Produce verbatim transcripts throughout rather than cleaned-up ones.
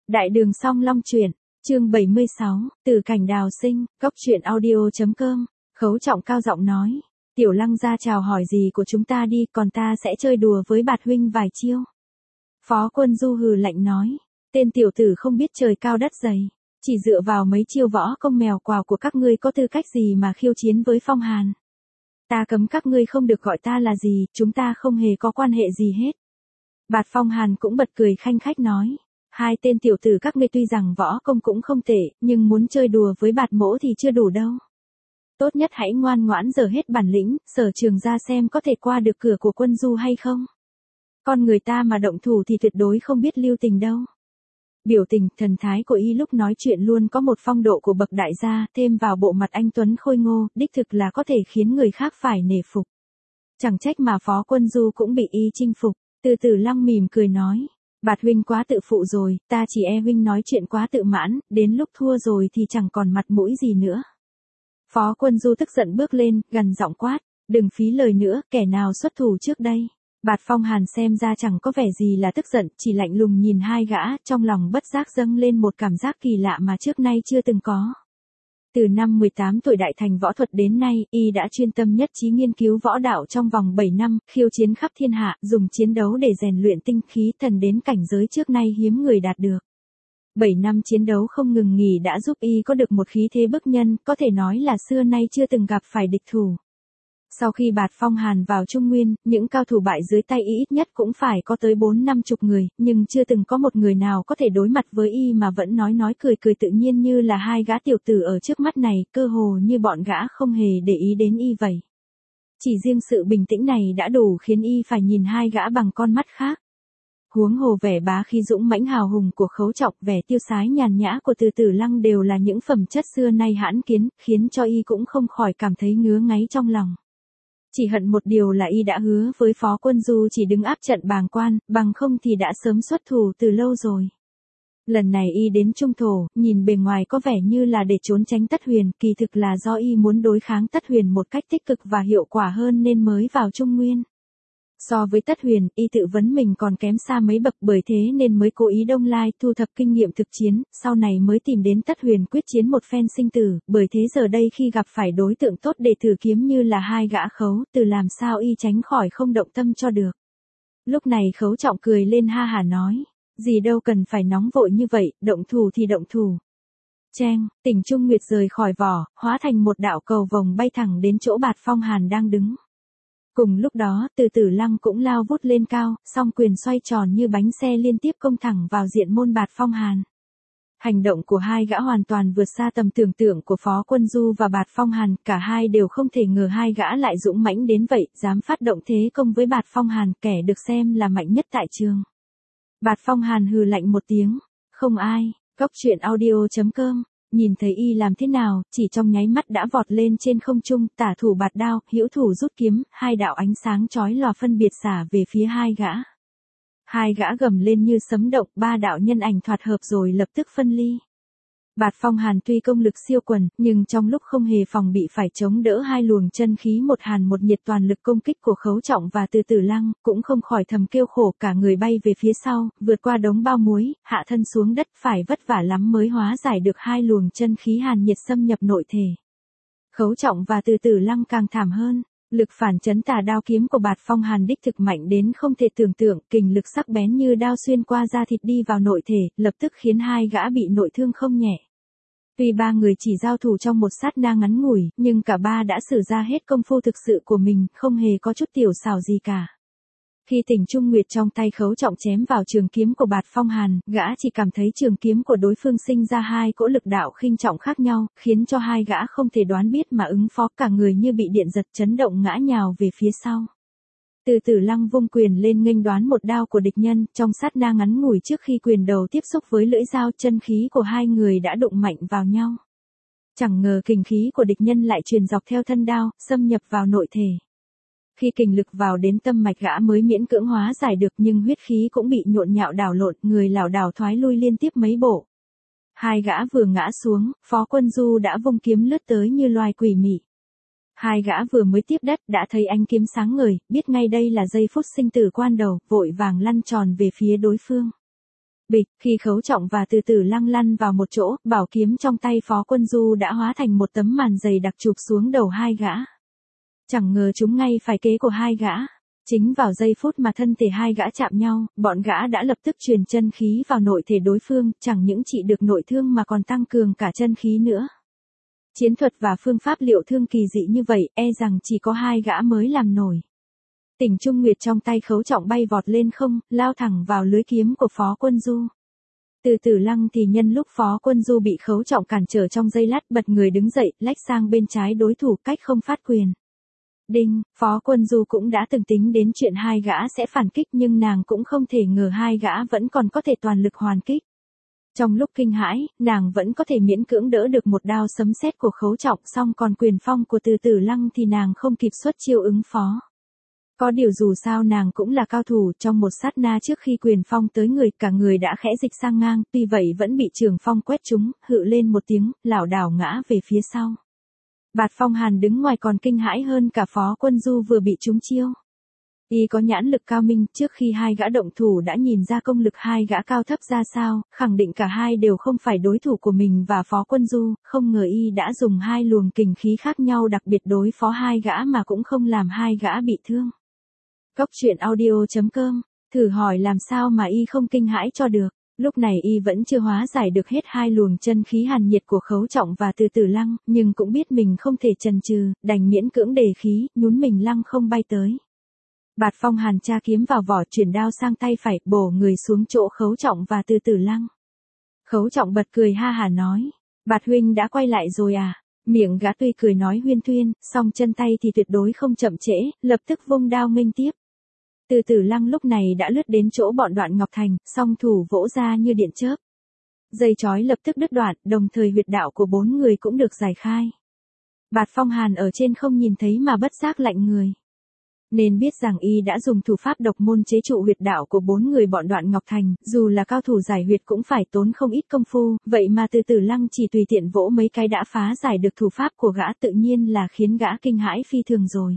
Đại đường Song Long truyện, chương bảy mươi sáu, Từ cảnh đào sinh, góc truyện audio.com, Khấu Trọng cao giọng nói, Tiểu Lăng ra chào hỏi gì của chúng ta đi, còn ta sẽ chơi đùa với Bạt huynh vài chiêu. Phó Quân Du hừ lạnh nói, tên tiểu tử không biết trời cao đất dày, chỉ dựa vào mấy chiêu võ công mèo quào của các ngươi có tư cách gì mà khiêu chiến với Phong Hàn. Ta cấm các ngươi không được gọi ta là gì, chúng ta không hề có quan hệ gì hết. Bạt Phong Hàn cũng bật cười khanh khách nói, hai tên tiểu tử các ngươi tuy rằng võ công cũng không tệ, nhưng muốn chơi đùa với Bạt mỗ thì chưa đủ đâu. Tốt nhất hãy ngoan ngoãn dở hết bản lĩnh, sở trường ra xem có thể qua được cửa của Quân Du hay không. Con người ta mà động thủ thì tuyệt đối không biết lưu tình đâu. Biểu tình, thần thái của y lúc nói chuyện luôn có một phong độ của bậc đại gia, thêm vào bộ mặt anh tuấn khôi ngô, đích thực là có thể khiến người khác phải nể phục. Chẳng trách mà Phó Quân Du cũng bị y chinh phục. Từ Tử Lăng mỉm cười nói, Bạt huynh quá tự phụ rồi, ta chỉ e huynh nói chuyện quá tự mãn, đến lúc thua rồi thì chẳng còn mặt mũi gì nữa. Phó Quân Du tức giận bước lên, gằn giọng quát, đừng phí lời nữa, kẻ nào xuất thủ trước đây. Bạt Phong Hàn xem ra chẳng có vẻ gì là tức giận, chỉ lạnh lùng nhìn hai gã, trong lòng bất giác dâng lên một cảm giác kỳ lạ mà trước nay chưa từng có. Từ năm mười tám tuổi đại thành võ thuật đến nay, y đã chuyên tâm nhất trí nghiên cứu võ đạo trong vòng bảy năm, khiêu chiến khắp thiên hạ, dùng chiến đấu để rèn luyện tinh khí thần đến cảnh giới trước nay hiếm người đạt được. bảy năm chiến đấu không ngừng nghỉ đã giúp y có được một khí thế bức nhân, có thể nói là xưa nay chưa từng gặp phải địch thủ. Sau khi Bạt Phong Hàn vào Trung Nguyên, những cao thủ bại dưới tay y ít nhất cũng phải có tới bốn năm chục người, nhưng chưa từng có một người nào có thể đối mặt với y mà vẫn nói nói cười cười tự nhiên như là hai gã tiểu tử ở trước mắt này, cơ hồ như bọn gã không hề để ý đến y vậy. Chỉ riêng sự bình tĩnh này đã đủ khiến y phải nhìn hai gã bằng con mắt khác. Huống hồ vẻ bá khí dũng mãnh hào hùng của Khấu Trọng, vẻ tiêu sái nhàn nhã của Từ Tử Lăng đều là những phẩm chất xưa nay hãn kiến, khiến cho y cũng không khỏi cảm thấy ngứa ngáy trong lòng. Chỉ hận một điều là y đã hứa với Phó Quân Du chỉ đứng áp trận bàng quan, bằng không thì đã sớm xuất thủ từ lâu rồi. Lần này y đến Trung Thổ, nhìn bề ngoài có vẻ như là để trốn tránh Tất Huyền, kỳ thực là do y muốn đối kháng Tất Huyền một cách tích cực và hiệu quả hơn nên mới vào Trung Nguyên. So với Tất Huyền, y tự vấn mình còn kém xa mấy bậc, bởi thế nên mới cố ý đông lai thu thập kinh nghiệm thực chiến, sau này mới tìm đến Tất Huyền quyết chiến một phen sinh tử, bởi thế giờ đây khi gặp phải đối tượng tốt để thử kiếm như là hai gã Khấu, từ làm sao y tránh khỏi không động tâm cho được. Lúc này Khấu Trọng cười lên ha hả nói, gì đâu cần phải nóng vội như vậy, động thủ thì động thủ. Cheng, Tỉnh Trung Nguyệt rời khỏi vỏ, hóa thành một đạo cầu vồng bay thẳng đến chỗ Bạt Phong Hàn đang đứng. Cùng lúc đó, Từ Tử Lăng cũng lao vút lên cao, song quyền xoay tròn như bánh xe liên tiếp công thẳng vào diện môn Bạt Phong Hàn. Hành động của hai gã hoàn toàn vượt xa tầm tưởng tượng của Phó Quân Du và Bạt Phong Hàn, cả hai đều không thể ngờ hai gã lại dũng mãnh đến vậy, dám phát động thế công với Bạt Phong Hàn, kẻ được xem là mạnh nhất tại trường. Bạt Phong Hàn hừ lạnh một tiếng, không ai, góc truyện audio.com. Nhìn thấy y làm thế nào, chỉ trong nháy mắt đã vọt lên trên không trung, tả thủ bạt đao, hữu thủ rút kiếm, hai đạo ánh sáng chói lòa phân biệt xả về phía hai gã. Hai gã gầm lên như sấm động, ba đạo nhân ảnh thoạt hợp rồi lập tức phân ly. Bạt Phong Hàn tuy công lực siêu quần, nhưng trong lúc không hề phòng bị phải chống đỡ hai luồng chân khí một hàn một nhiệt toàn lực công kích của Khấu Trọng và Từ Tử Lăng, cũng không khỏi thầm kêu khổ, cả người bay về phía sau, vượt qua đống bao muối, hạ thân xuống đất, phải vất vả lắm mới hóa giải được hai luồng chân khí hàn nhiệt xâm nhập nội thể. Khấu Trọng và Từ Tử Lăng càng thảm hơn. Lực phản chấn tà đao kiếm của Bạt Phong Hàn đích thực mạnh đến không thể tưởng tượng, kình lực sắc bén như đao xuyên qua da thịt đi vào nội thể, lập tức khiến hai gã bị nội thương không nhẹ. Tuy ba người chỉ giao thủ trong một sát na ngắn ngủi, nhưng cả ba đã sử ra hết công phu thực sự của mình, không hề có chút tiểu xảo gì cả. Khi Tỉnh Trung Nguyệt trong tay Khấu Trọng chém vào trường kiếm của Bạt Phong Hàn, gã chỉ cảm thấy trường kiếm của đối phương sinh ra hai cỗ lực đạo khinh trọng khác nhau, khiến cho hai gã không thể đoán biết mà ứng phó, cả người như bị điện giật chấn động ngã nhào về phía sau. Từ Tử Lăng vung quyền lên nghênh đoán một đao của địch nhân, trong sát na ngắn ngủi trước khi quyền đầu tiếp xúc với lưỡi dao, chân khí của hai người đã đụng mạnh vào nhau. Chẳng ngờ kình khí của địch nhân lại truyền dọc theo thân đao, xâm nhập vào nội thể. Khi kình lực vào đến tâm mạch gã mới miễn cưỡng hóa giải được, nhưng huyết khí cũng bị nhộn nhạo đảo lộn, người lảo đảo thoái lui liên tiếp mấy bộ. Hai gã vừa ngã xuống, Phó Quân Du đã vung kiếm lướt tới như loài quỷ mị. Hai gã vừa mới tiếp đất đã thấy ánh kiếm sáng ngời, biết ngay đây là giây phút sinh tử quan đầu, vội vàng lăn tròn về phía đối phương. Bịch, khi Khấu Trọng và Từ Từ Lăng lăn vào một chỗ, bảo kiếm trong tay Phó Quân Du đã hóa thành một tấm màn dày đặc chụp xuống đầu hai gã. Chẳng ngờ chúng ngay phải kế của hai gã. Chính vào giây phút mà thân thể hai gã chạm nhau, bọn gã đã lập tức truyền chân khí vào nội thể đối phương, chẳng những trị được nội thương mà còn tăng cường cả chân khí nữa. Chiến thuật và phương pháp liệu thương kỳ dị như vậy, e rằng chỉ có hai gã mới làm nổi. Tỉnh Trung Nguyệt trong tay Khấu Trọng bay vọt lên không, lao thẳng vào lưới kiếm của Phó Quân Du. Từ Từ Lăng thì nhân lúc Phó Quân Du bị Khấu Trọng cản trở trong giây lát, bật người đứng dậy, lách sang bên trái đối thủ cách không phát quyền. Đinh, Phó Quân Du cũng đã từng tính đến chuyện hai gã sẽ phản kích nhưng nàng cũng không thể ngờ hai gã vẫn còn có thể toàn lực hoàn kích. Trong lúc kinh hãi, nàng vẫn có thể miễn cưỡng đỡ được một đao sấm sét của Khấu Trọng, song còn quyền phong của Từ Từ Lăng thì nàng không kịp xuất chiêu ứng phó. Có điều dù sao nàng cũng là cao thủ, trong một sát na trước khi quyền phong tới người, cả người đã khẽ dịch sang ngang, tuy vậy vẫn bị trường phong quét trúng, hự lên một tiếng, lảo đảo ngã về phía sau. Bạt Phong Hàn đứng ngoài còn kinh hãi hơn cả Phó Quân Du vừa bị trúng chiêu. Y có nhãn lực cao minh, trước khi hai gã động thủ đã nhìn ra công lực hai gã cao thấp ra sao, khẳng định cả hai đều không phải đối thủ của mình và Phó Quân Du, không ngờ Y đã dùng hai luồng kình khí khác nhau đặc biệt đối phó hai gã mà cũng không làm hai gã bị thương. Cốc truyện audio chấm com, thử hỏi làm sao mà Y không kinh hãi cho được. Lúc này Y vẫn chưa hóa giải được hết hai luồng chân khí hàn nhiệt của Khấu Trọng và Từ Từ Lăng, nhưng cũng biết mình không thể chần chừ, đành miễn cưỡng đề khí, nhún mình lăng không bay tới. Bạt Phong Hàn tra kiếm vào vỏ, chuyển đao sang tay phải, bổ người xuống chỗ Khấu Trọng và Từ Từ Lăng. Khấu Trọng bật cười ha hả nói, Bạt huynh đã quay lại rồi à? Miệng gã tuy cười nói huyên thuyên, song chân tay thì tuyệt đối không chậm trễ, lập tức vung đao nghênh tiếp. Từ Từ Lăng lúc này đã lướt đến chỗ bọn Đoạn Ngọc Thành, song thủ vỗ ra như điện chớp. Dây chói lập tức đứt đoạn, đồng thời huyệt đạo của bốn người cũng được giải khai. Bạt Phong Hàn ở trên không nhìn thấy mà bất giác lạnh người. Nên biết rằng Y đã dùng thủ pháp độc môn chế trụ huyệt đạo của bốn người bọn Đoạn Ngọc Thành, dù là cao thủ giải huyệt cũng phải tốn không ít công phu, vậy mà Từ Từ Lăng chỉ tùy tiện vỗ mấy cái đã phá giải được thủ pháp của gã, tự nhiên là khiến gã kinh hãi phi thường rồi.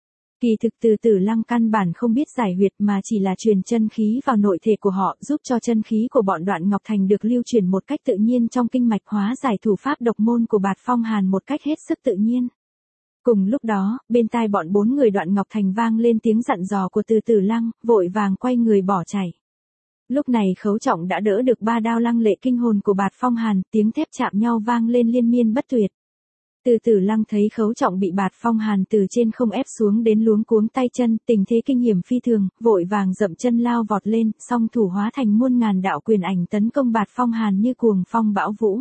Kỳ thực Từ Từ Lăng căn bản không biết giải huyệt mà chỉ là truyền chân khí vào nội thể của họ, giúp cho chân khí của bọn Đoạn Ngọc Thành được lưu truyền một cách tự nhiên trong kinh mạch, hóa giải thủ pháp độc môn của Bạt Phong Hàn một cách hết sức tự nhiên. Cùng lúc đó, bên tai bọn bốn người Đoạn Ngọc Thành vang lên tiếng dặn dò của Từ Từ Lăng, vội vàng quay người bỏ chạy. Lúc này Khấu Trọng đã đỡ được ba đao lăng lệ kinh hồn của Bạt Phong Hàn, tiếng thép chạm nhau vang lên liên miên bất tuyệt. Từ Từ Lăng thấy Khấu Trọng bị Bạt Phong Hàn từ trên không ép xuống đến luống cuống tay chân, tình thế kinh hiểm phi thường, vội vàng dậm chân lao vọt lên, song thủ hóa thành muôn ngàn đạo quyền ảnh tấn công Bạt Phong Hàn như cuồng phong bão vũ.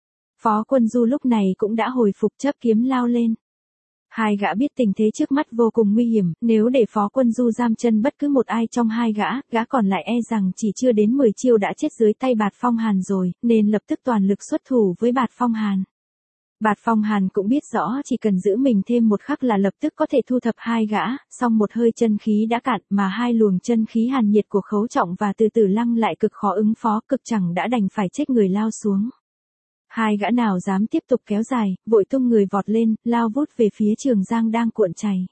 Phó Quân Du lúc này cũng đã hồi phục, chấp kiếm lao lên. Hai gã biết tình thế trước mắt vô cùng nguy hiểm, nếu để Phó Quân Du giam chân bất cứ một ai trong hai gã, gã còn lại e rằng chỉ chưa đến mười chiêu đã chết dưới tay Bạt Phong Hàn rồi, nên lập tức toàn lực xuất thủ với Bạt Phong Hàn. Bạt Phong Hàn cũng biết rõ chỉ cần giữ mình thêm một khắc là lập tức có thể thu thập hai gã, song một hơi chân khí đã cạn mà hai luồng chân khí hàn nhiệt của Khấu Trọng và Từ Từ Lăng lại cực khó ứng phó, cực chẳng đã đành phải chết người lao xuống. Hai gã nào dám tiếp tục kéo dài, vội tung người vọt lên, lao vút về phía Trường Giang đang cuộn chảy.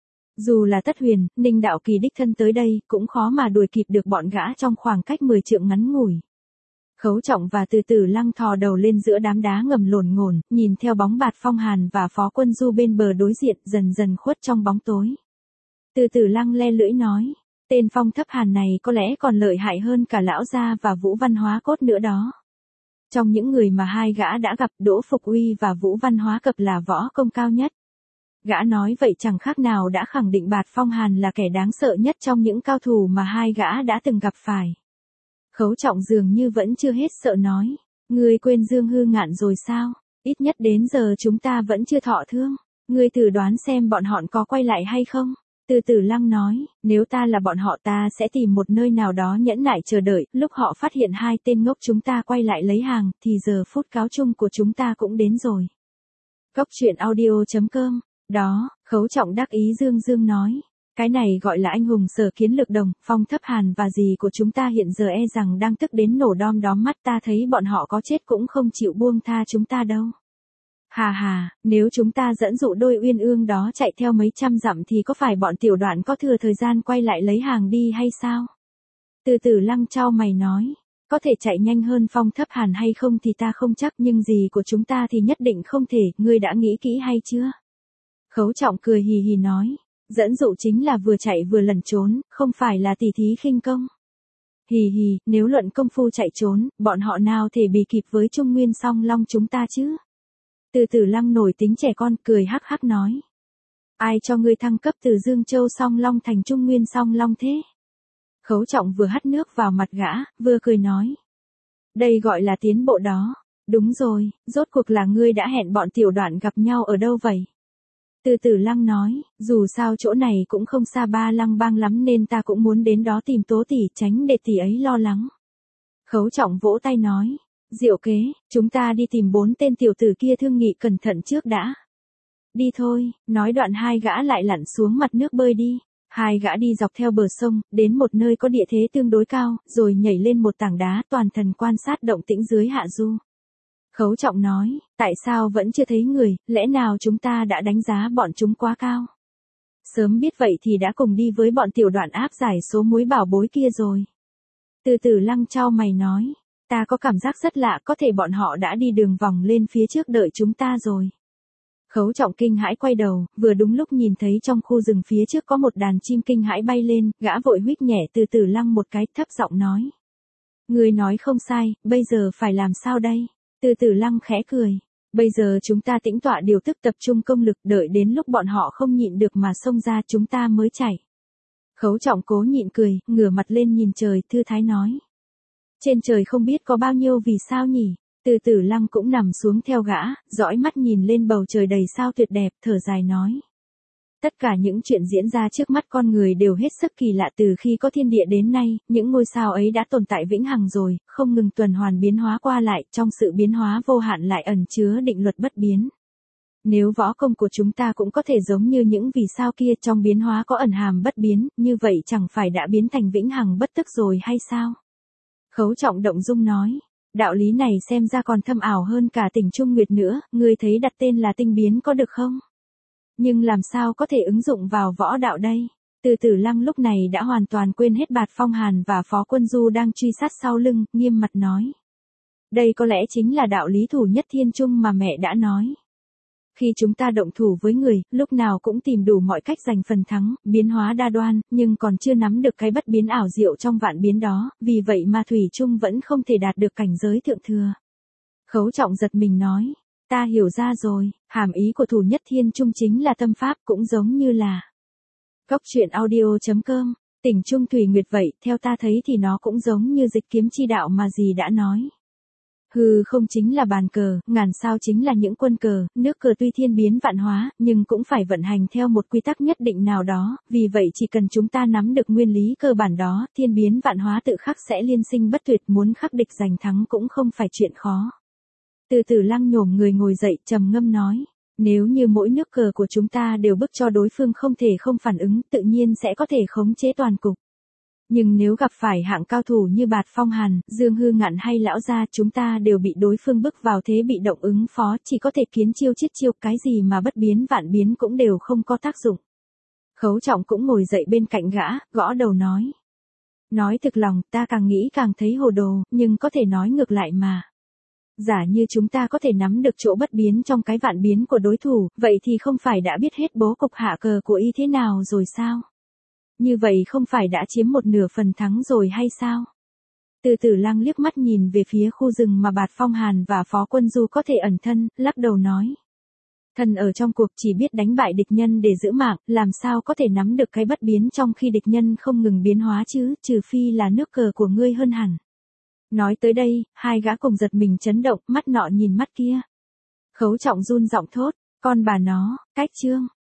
Dù là Tất Huyền, Ninh Đạo Kỳ đích thân tới đây, cũng khó mà đuổi kịp được bọn gã trong khoảng cách mười trượng ngắn ngủi. Khấu Trọng và Từ Từ Lăng thò đầu lên giữa đám đá ngầm lổn ngổn, nhìn theo bóng Bạt Phong Hàn và Phó Quân Du bên bờ đối diện dần dần khuất trong bóng tối. Từ Từ Lăng le lưỡi nói, tên Phong Thấp Hàn này có lẽ còn lợi hại hơn cả Lão Gia và Vũ Văn Hóa Cốt nữa đó. Trong những người mà hai gã đã gặp, Đỗ Phục Uy và Vũ Văn Hóa Cập là võ công cao nhất. Gã nói vậy chẳng khác nào đã khẳng định Bạt Phong Hàn là kẻ đáng sợ nhất trong những cao thủ mà hai gã đã từng gặp phải. Khấu Trọng dường như vẫn chưa hết sợ nói, ngươi quên Dương Hư Ngạn rồi sao? Ít nhất đến giờ chúng ta vẫn chưa thọ thương. Ngươi thử đoán xem bọn họ có quay lại hay không? Từ Từ Lăng nói, nếu ta là bọn họ ta sẽ tìm một nơi nào đó nhẫn nại chờ đợi, lúc họ phát hiện hai tên ngốc chúng ta quay lại lấy hàng, thì giờ phút cáo chung của chúng ta cũng đến rồi. Cốc truyện audio chấm com, đó, Khấu Trọng đắc ý dương dương nói. Cái này gọi là anh hùng Sở Kiến Lực Đồng, Phong Thấp Hàn và dì của chúng ta hiện giờ e rằng đang tức đến nổ đom đóm mắt, ta thấy bọn họ có chết cũng không chịu buông tha chúng ta đâu. Hà hà, nếu chúng ta dẫn dụ đôi uyên ương đó chạy theo mấy trăm dặm thì có phải bọn tiểu Đoạn có thừa thời gian quay lại lấy hàng đi hay sao? Từ Từ Lăng chau mày nói, có thể chạy nhanh hơn Phong Thấp Hàn hay không thì ta không chắc, nhưng gì của chúng ta thì nhất định không thể, ngươi đã nghĩ kỹ hay chưa? Khấu Trọng cười hì hì nói, dẫn dụ chính là vừa chạy vừa lẩn trốn, không phải là tỉ thí khinh công. Hì hì, nếu luận công phu chạy trốn, bọn họ nào thể bì kịp với Trung Nguyên Song Long chúng ta chứ? Từ Tử Lăng nổi tính trẻ con, cười hắc hắc nói. Ai cho ngươi thăng cấp từ Dương Châu Song Long thành Trung Nguyên Song Long thế? Khấu Trọng vừa hắt nước vào mặt gã, vừa cười nói. Đây gọi là tiến bộ đó. Đúng rồi, rốt cuộc là ngươi đã hẹn bọn tiểu đoạn gặp nhau ở đâu vậy? Từ Tử Lăng nói, dù sao chỗ này cũng không xa Ba Lăng Bang lắm nên ta cũng muốn đến đó tìm Tố tỷ, tránh để tỷ ấy lo lắng. Khấu Trọng vỗ tay nói, diệu kế, chúng ta đi tìm bốn tên tiểu tử kia thương nghị cẩn thận trước đã. Đi thôi, nói đoạn hai gã lại lặn xuống mặt nước bơi đi. Hai gã đi dọc theo bờ sông, đến một nơi có địa thế tương đối cao, rồi nhảy lên một tảng đá, toàn thần quan sát động tĩnh dưới hạ du. Khấu Trọng nói, tại sao vẫn chưa thấy người, lẽ nào chúng ta đã đánh giá bọn chúng quá cao? Sớm biết vậy thì đã cùng đi với bọn tiểu đoạn áp giải số muối bảo bối kia rồi. Từ Tử Lăng chau mày nói, ta có cảm giác rất lạ, có thể bọn họ đã đi đường vòng lên phía trước đợi chúng ta rồi. Khấu Trọng kinh hãi quay đầu, vừa đúng lúc nhìn thấy trong khu rừng phía trước có một đàn chim kinh hãi bay lên, gã vội huýt nhẹ Từ Tử Lăng một cái, thấp giọng nói. Người nói không sai, bây giờ phải làm sao đây? Từ Tử Lăng khẽ cười. Bây giờ chúng ta tĩnh tọa điều tức tập trung công lực, đợi đến lúc bọn họ không nhịn được mà xông ra chúng ta mới chạy. Khấu Trọng cố nhịn cười, ngửa mặt lên nhìn trời, thư thái nói. Trên trời không biết có bao nhiêu vì sao nhỉ? Từ Tử Lăng cũng nằm xuống theo gã, dõi mắt nhìn lên bầu trời đầy sao tuyệt đẹp, thở dài nói. Tất cả những chuyện diễn ra trước mắt con người đều hết sức kỳ lạ, từ khi có thiên địa đến nay, những ngôi sao ấy đã tồn tại vĩnh hằng rồi, không ngừng tuần hoàn biến hóa qua lại, trong sự biến hóa vô hạn lại ẩn chứa định luật bất biến. Nếu võ công của chúng ta cũng có thể giống như những vì sao kia, trong biến hóa có ẩn hàm bất biến, như vậy chẳng phải đã biến thành vĩnh hằng bất tức rồi hay sao? Khấu Trọng động dung nói. Đạo lý này xem ra còn thâm ảo hơn cả Tỉnh Trung Nguyệt nữa, ngươi thấy đặt tên là tinh biến có được không? Nhưng làm sao có thể ứng dụng vào võ đạo đây? Từ Tử Lăng lúc này đã hoàn toàn quên hết Bạt Phong Hàn và Phó Quân Du đang truy sát sau lưng, nghiêm mặt nói. Đây có lẽ chính là đạo lý thủ nhất thiên trung mà mẹ đã nói. Khi chúng ta động thủ với người, lúc nào cũng tìm đủ mọi cách giành phần thắng, biến hóa đa đoan, nhưng còn chưa nắm được cái bất biến ảo diệu trong vạn biến đó, vì vậy mà thủy chung vẫn không thể đạt được cảnh giới thượng thừa. Khấu Trọng giật mình nói, ta hiểu ra rồi, hàm ý của thủ nhất thiên trung chính là tâm pháp, cũng giống như là Cốc truyện audio chấm com, Tỉnh Trung Thủy Nguyệt vậy, theo ta thấy thì nó cũng giống như dịch kiếm chi đạo mà dì đã nói. Hư không chính là bàn cờ, ngàn sao chính là những quân cờ, nước cờ tuy thiên biến vạn hóa, nhưng cũng phải vận hành theo một quy tắc nhất định nào đó, vì vậy chỉ cần chúng ta nắm được nguyên lý cơ bản đó, thiên biến vạn hóa tự khắc sẽ liên sinh bất tuyệt, muốn khắc địch giành thắng cũng không phải chuyện khó. Từ Tử Lăng nhổm người ngồi dậy, trầm ngâm nói, nếu như mỗi nước cờ của chúng ta đều bức cho đối phương không thể không phản ứng, tự nhiên sẽ có thể khống chế toàn cục. Nhưng nếu gặp phải hạng cao thủ như Bạt Phong Hàn, Dương Hư Ngạn hay Lão Gia, chúng ta đều bị đối phương bức vào thế bị động ứng phó, chỉ có thể kiến chiêu chiết chiêu, cái gì mà bất biến vạn biến cũng đều không có tác dụng. Khấu Trọng cũng ngồi dậy bên cạnh gã, gõ đầu nói. Nói thực lòng, ta càng nghĩ càng thấy hồ đồ, nhưng có thể nói ngược lại mà. Giả như chúng ta có thể nắm được chỗ bất biến trong cái vạn biến của đối thủ, vậy thì không phải đã biết hết bố cục hạ cờ của y thế nào rồi sao? Như vậy không phải đã chiếm một nửa phần thắng rồi hay sao? Từ Tử Lăng liếc mắt nhìn về phía khu rừng mà Bạt Phong Hàn và Phó Quân Du có thể ẩn thân, lắc đầu nói. Thần ở trong cuộc chỉ biết đánh bại địch nhân để giữ mạng, làm sao có thể nắm được cái bất biến trong khi địch nhân không ngừng biến hóa chứ, trừ phi là nước cờ của ngươi hơn hẳn. Nói tới đây, hai gã cùng giật mình chấn động, mắt nọ nhìn mắt kia. Khấu Trọng run giọng thốt, con bà nó, cách chương.